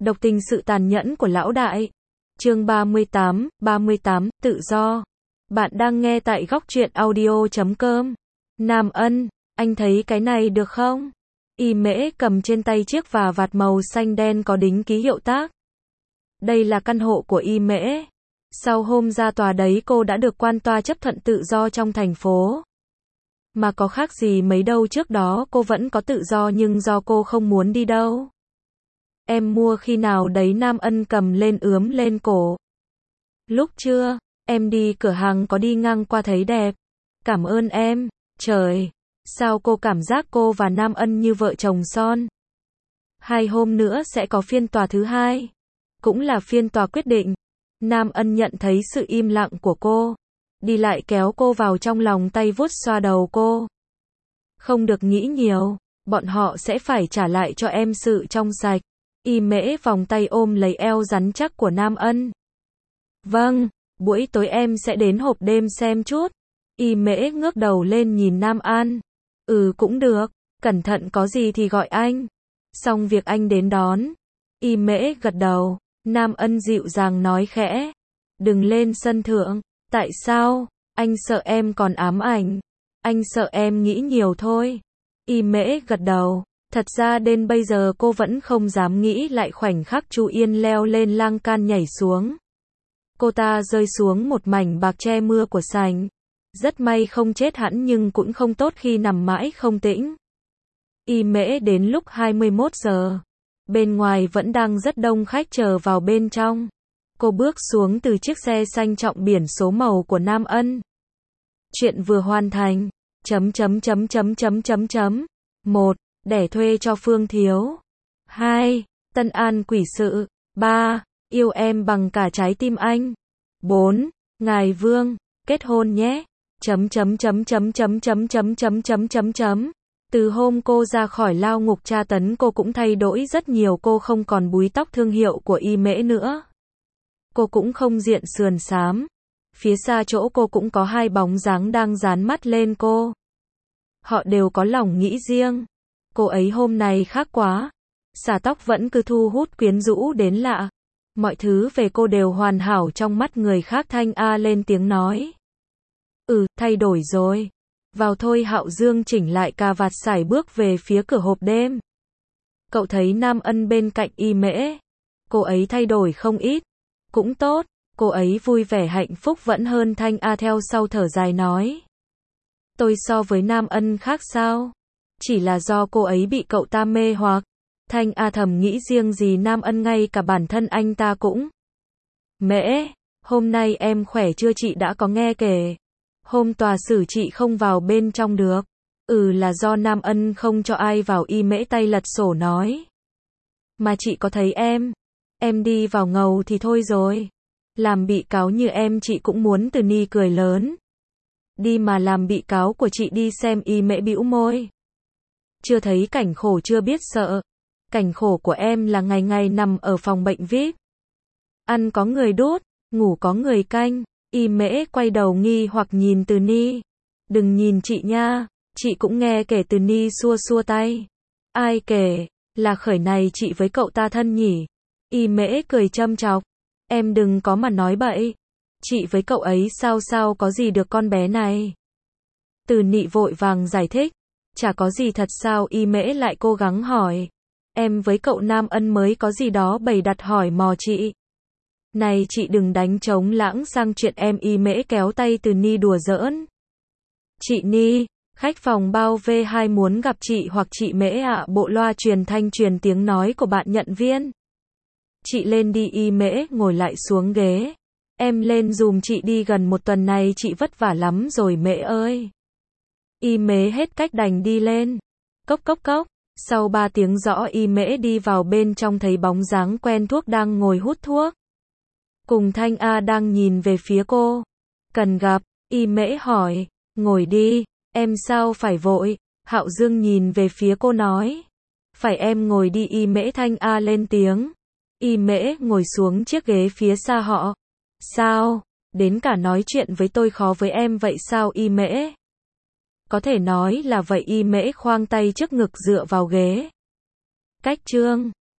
Độc tình sự tàn nhẫn của lão đại. Chương 38, tự do. Bạn đang nghe tại góc truyện audio.com. Nam Ân, anh thấy cái này được không? Y Mễ cầm trên tay chiếc và vạt màu xanh đen có đính ký hiệu tác. Đây là căn hộ của Y Mễ. Sau hôm ra tòa đấy cô đã được quan tòa chấp thuận tự do trong thành phố. Mà có khác gì mấy đâu, trước đó cô vẫn có tự do nhưng do cô không muốn đi đâu. Em mua khi nào đấy? Nam Ân cầm lên ướm lên cổ. Lúc trưa, em đi cửa hàng có đi ngang qua thấy đẹp. Cảm ơn em. Trời, sao cô cảm giác cô và Nam Ân như vợ chồng son. 2 hôm nữa sẽ có phiên tòa thứ 2. Cũng là phiên tòa quyết định. Nam Ân nhận thấy sự im lặng của cô. Đi lại kéo cô vào trong lòng, tay vuốt xoa đầu cô. Không được nghĩ nhiều, bọn họ sẽ phải trả lại cho em sự trong sạch. Y Mễ vòng tay ôm lấy eo rắn chắc của Nam Ân. Vâng, buổi tối em sẽ đến hộp đêm xem chút. Y Mễ ngước đầu lên nhìn Nam An. Cũng được, cẩn thận có gì thì gọi anh. Xong việc anh đến đón. Y Mễ gật đầu. Nam Ân dịu dàng nói khẽ. Đừng lên sân thượng. Tại sao? Anh sợ em còn ám ảnh. Anh sợ em nghĩ nhiều thôi. Y Mễ gật đầu. Thật ra đến bây giờ cô vẫn không dám nghĩ lại khoảnh khắc Chu Yên leo lên lan can nhảy xuống. Cô ta rơi xuống một mảnh bạc che mưa của sảnh. Rất may không chết hẳn nhưng cũng không tốt khi nằm mãi không tĩnh. Y Mễ đến lúc 21 giờ. Bên ngoài vẫn đang rất đông khách chờ vào bên trong. Cô bước xuống từ chiếc xe xanh trọng biển số màu của Nam Ân. Chuyện vừa hoàn thành. 1. Đẻ thuê cho Phương Thiếu. 2. Tân An quỷ sự. 3. Yêu em bằng cả trái tim anh. 4. Ngài Vương, kết hôn nhé. Từ hôm cô ra khỏi lao ngục tra tấn cô cũng thay đổi rất nhiều, cô không còn búi tóc thương hiệu của Y Mễ nữa. Cô cũng không diện sườn xám. Phía xa chỗ cô cũng có 2 bóng dáng đang dán mắt lên cô. Họ đều có lòng nghĩ riêng. Cô ấy hôm nay khác quá. Xả tóc vẫn cứ thu hút quyến rũ đến lạ. Mọi thứ về cô đều hoàn hảo trong mắt người khác. Thanh A lên tiếng nói. Thay đổi rồi. Vào thôi. Hạo Dương chỉnh lại cà vạt sải bước về phía cửa hộp đêm. Cậu thấy Nam Ân bên cạnh Y Mễ. Cô ấy thay đổi không ít. Cũng tốt. Cô ấy vui vẻ hạnh phúc vẫn hơn. Thanh A theo sau thở dài nói. Tôi so với Nam Ân khác sao? Chỉ là do cô ấy bị cậu ta mê hoặc. Thanh A thầm nghĩ riêng gì Nam Ân, ngay cả bản thân anh ta cũng. Mễ, hôm nay em khỏe chưa? Chị đã có nghe kể. Hôm tòa xử chị không vào bên trong được. Là do Nam Ân không cho ai vào. Y Mễ tay lật sổ nói. Mà chị có thấy em đi vào ngầu thì thôi rồi. Làm bị cáo như em chị cũng muốn. Từ Ni cười lớn. Đi mà làm bị cáo của chị đi xem. Y Mễ bĩu môi. Chưa thấy cảnh khổ chưa biết sợ. Cảnh khổ của em là ngày ngày nằm ở phòng bệnh VIP. Ăn có người đút, ngủ có người canh. Y Mễ quay đầu nghi hoặc nhìn Từ Ni. Đừng nhìn chị nha, chị cũng nghe kể. Từ Ni xua xua tay. Ai kể? Là Khởi này chị với cậu ta thân nhỉ? Y Mễ cười châm chọc. Em đừng có mà nói bậy. Chị với cậu ấy sao có gì được con bé này. Từ Nị vội vàng giải thích. Chả có gì thật sao? Y Mễ lại cố gắng hỏi. Em với cậu Nam Ân mới có gì đó bày đặt hỏi mò chị. Này chị đừng đánh trống lãng sang chuyện em. Y Mễ kéo tay Từ Ni đùa giỡn. Chị Ni, khách phòng bao V2 muốn gặp chị hoặc chị Mễ ạ. Bộ loa truyền thanh truyền tiếng nói của bạn nhận viên. Chị lên đi. Y Mễ ngồi lại xuống ghế. Em lên dùm chị đi, gần 1 tuần này chị vất vả lắm rồi Mễ ơi. Y Mễ hết cách đành đi lên. Cốc cốc cốc. Sau 3 tiếng rõ Y Mễ đi vào bên trong thấy bóng dáng quen thuộc đang ngồi hút thuốc. Cùng Thanh A đang nhìn về phía cô. Cần gặp? Y Mễ hỏi. Ngồi đi, em sao phải vội? Hạo Dương nhìn về phía cô nói. Phải em ngồi đi. Y Mễ. Thanh A lên tiếng. Y Mễ ngồi xuống chiếc ghế phía xa họ. Sao? Đến cả nói chuyện với tôi khó với em vậy sao? Y Mễ. Có thể nói là vậy. Y Mễ khoang tay trước ngực dựa vào ghế. Cách chương